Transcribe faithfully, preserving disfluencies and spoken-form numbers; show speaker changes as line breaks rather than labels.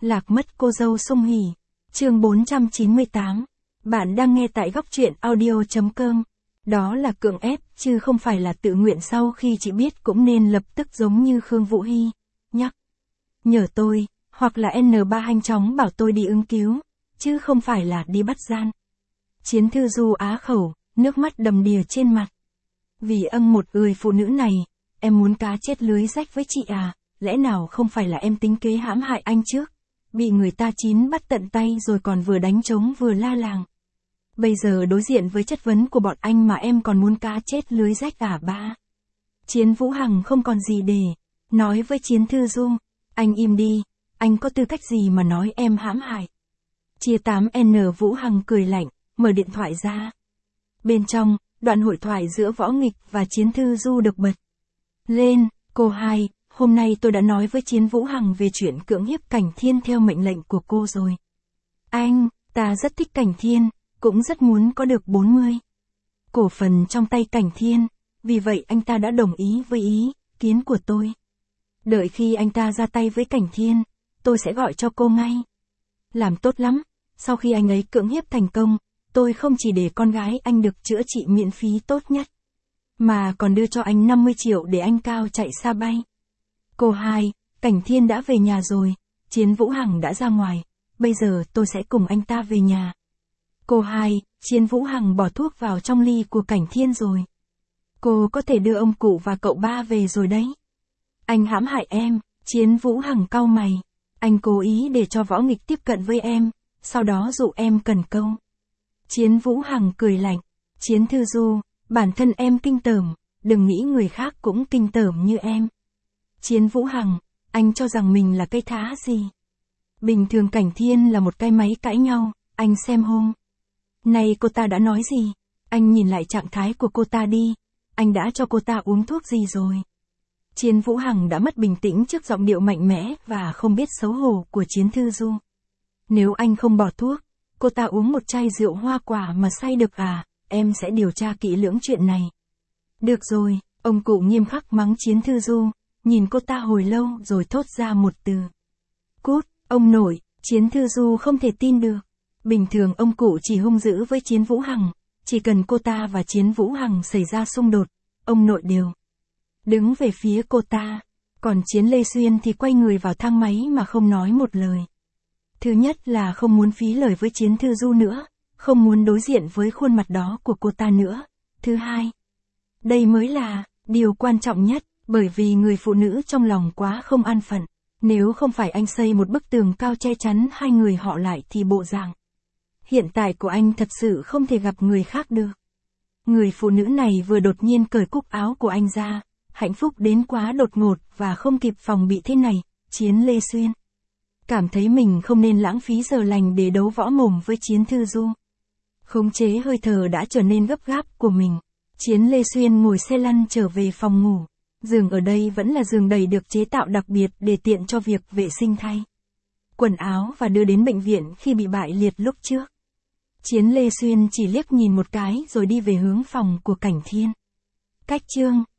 Lạc mất cô dâu Sung Hỉ. Chương bốn trăm chín mươi tám. Bạn đang nghe tại góc truyện audio chấm com. Đó là cưỡng ép, chứ không phải là tự nguyện. Sau khi chị biết cũng nên lập tức giống như Khương Vũ Hy, nhắc nhở tôi, hoặc là en ba nhanh chóng bảo tôi đi ứng cứu, chứ không phải là đi bắt gian. Chiến Thư Du á khẩu, nước mắt đầm đìa trên mặt. Vì âng một người phụ nữ này, em muốn cá chết lưới rách với chị à, lẽ nào không phải là em tính kế hãm hại anh trước, bị người ta chín bắt tận tay rồi còn vừa đánh trống vừa la làng. Bây giờ đối diện với chất vấn của bọn anh mà em còn muốn cá chết lưới rách à ba. Chiến Vũ Hằng không còn gì để nói với Chiến Thư Du, anh im đi, anh có tư cách gì mà nói em hãm hại. Chia tám N Vũ Hằng cười lạnh, mở điện thoại ra. Bên trong, đoạn hội thoại giữa Võ Nghịch và Chiến Thư Du được bật lên. Cô hai, hôm nay tôi đã nói với Chiến Vũ Hằng về chuyện cưỡng hiếp Cảnh Thiên theo mệnh lệnh của cô rồi. Anh, ta rất thích Cảnh Thiên, cũng rất muốn có được bốn mươi cổ phần trong tay Cảnh Thiên, vì vậy anh ta đã đồng ý với ý kiến của tôi. Đợi khi anh ta ra tay với Cảnh Thiên, tôi sẽ gọi cho cô ngay. Làm tốt lắm, sau khi anh ấy cưỡng hiếp thành công, tôi không chỉ để con gái anh được chữa trị miễn phí tốt nhất, mà còn đưa cho anh năm mươi triệu để anh cao chạy xa bay. Cô hai, Cảnh Thiên đã về nhà rồi, Chiến Vũ Hằng đã ra ngoài, bây giờ tôi sẽ cùng anh ta về nhà. Cô hai, Chiến Vũ Hằng bỏ thuốc vào trong ly của Cảnh Thiên rồi. Cô có thể đưa ông cụ và cậu ba về rồi đấy. Anh hãm hại em, Chiến Vũ Hằng cau mày. Anh cố ý để cho Võ Nghịch tiếp cận với em, sau đó dụ em cần câu. Chiến Vũ Hằng cười lạnh. Chiến Thư Du, bản thân em kinh tởm, đừng nghĩ người khác cũng kinh tởm như em. Chiến Vũ Hằng, anh cho rằng mình là cây thá gì? Bình thường Cảnh Thiên là một cái máy cãi nhau, anh xem hôm nay cô ta đã nói gì? Anh nhìn lại trạng thái của cô ta đi, anh đã cho cô ta uống thuốc gì rồi? Chiến Vũ Hằng đã mất bình tĩnh trước giọng điệu mạnh mẽ và không biết xấu hổ của Chiến Thư Du. Nếu anh không bỏ thuốc, cô ta uống một chai rượu hoa quả mà say được à, em sẽ điều tra kỹ lưỡng chuyện này. Được rồi, ông cụ nghiêm khắc mắng Chiến Thư Du, nhìn cô ta hồi lâu rồi thốt ra một từ. Cút, ông nội. Chiến Thư Du không thể tin được. Bình thường ông cụ chỉ hung dữ với Chiến Vũ Hằng, chỉ cần cô ta và Chiến Vũ Hằng xảy ra xung đột, ông nội đều đứng về phía cô ta. Còn Chiến Lê Xuyên thì quay người vào thang máy mà không nói một lời. Thứ nhất là không muốn phí lời với Chiến Thư Du nữa, không muốn đối diện với khuôn mặt đó của cô ta nữa. Thứ hai, đây mới là điều quan trọng nhất, bởi vì người phụ nữ trong lòng quá không an phận. Nếu không phải anh xây một bức tường cao che chắn hai người họ lại thì bộ dạng hiện tại của anh thật sự không thể gặp người khác được. Người phụ nữ này vừa đột nhiên cởi cúc áo của anh ra, hạnh phúc đến quá đột ngột và không kịp phòng bị thế này. Chiến Lê Xuyên cảm thấy mình không nên lãng phí giờ lành để đấu võ mồm với Chiến Thư Du. Khống chế hơi thở đã trở nên gấp gáp của mình. Chiến Lê Xuyên ngồi xe lăn trở về phòng ngủ. Giường ở đây vẫn là giường đầy được chế tạo đặc biệt để tiện cho việc vệ sinh thay quần áo và đưa đến bệnh viện khi bị bại liệt lúc trước. Chiến Lê Xuyên chỉ liếc nhìn một cái rồi đi về hướng phòng của Cảnh Thiên. Cách chương